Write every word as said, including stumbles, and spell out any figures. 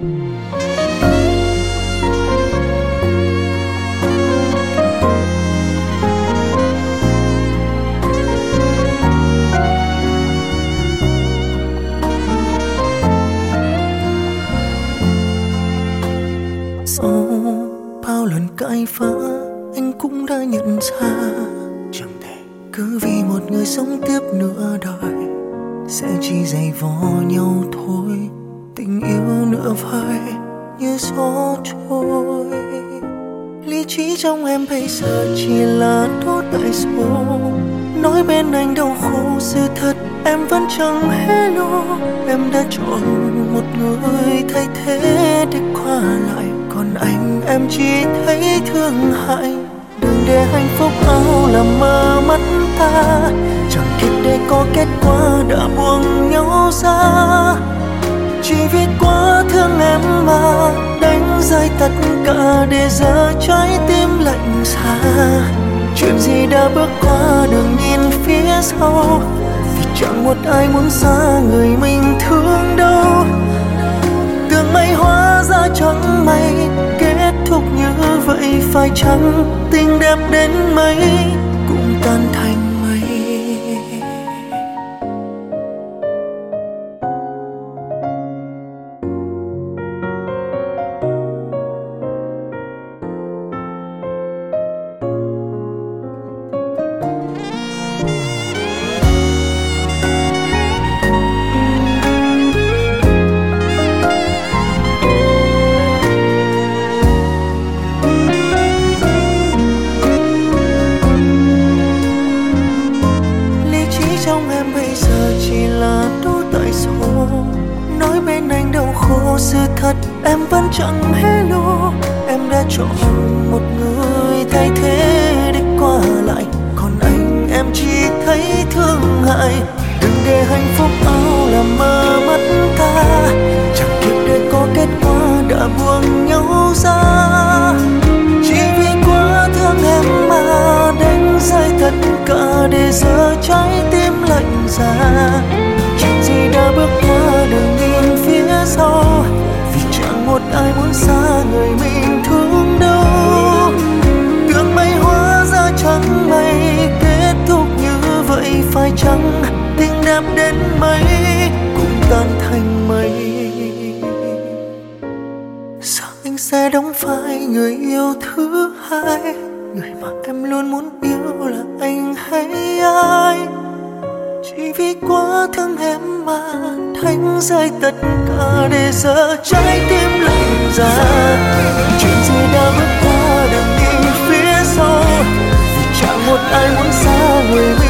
Sau bao lần cãi vã, anh cũng đã nhận ra chẳng thể cứ vì một người sống tiếp nửa đời sẽ chỉ giày vò nhau thôi. Tình yêu nửa vời như gió trôi. Lý trí trong em bây giờ chỉ là đố tại số. Nói bên anh đau khổ, sự thật em vẫn chẳng hé lộ. Em đã chọn một người thay thế để qua lại, còn anh em chỉ thấy thương hại. Đừng để hạnh phúc áo làm mơ mắt ta, chẳng kịp để có kết quả đã buông nhau ra. Chỉ vì quá thương em mà đánh rơi tất cả để giờ trái tim lạnh giá. Chuyện gì đã bước qua đừng nhìn phía sau, vì chẳng một ai muốn xa người mình thương đâu. Tưởng mây hóa ra chẳng mây, kết thúc như vậy phải chăng tình đẹp đến mấy cũng tan thành mây. Trong em bây giờ chỉ là đố tại số. Nói bên anh đau khổ, sự thật em vẫn chẳng hé lộ. Em đã chọn một người thay thế để qua lại, còn anh em chỉ thấy thương hại. Đừng để hạnh phúc áo làm mơ mắt ta, chẳng kịp để có kết quả đã buông nhau ra. Chỉ vì quá thương em mà đánh rơi tất cả để giờ trái tim lạnh giá. Chuyện gì đã bước qua đừng nhìn phía sau, vì chẳng một ai muốn xa người mình thương đâu. Tưởng mây hóa ra chẳng mây, kết thúc như vậy phải chăng tình đẹp đến mấy cũng tan thành mây. Sao anh sẽ đóng vai người yêu thứ hai, người mà em luôn muốn yêu là anh hay ai? Chỉ vì quá thương em mà đánh rơi tất cả để giờ trái tim lạnh giá. Chuyện gì đã bước qua đừng nhìn phía sau, vì chẳng một ai muốn xa người mình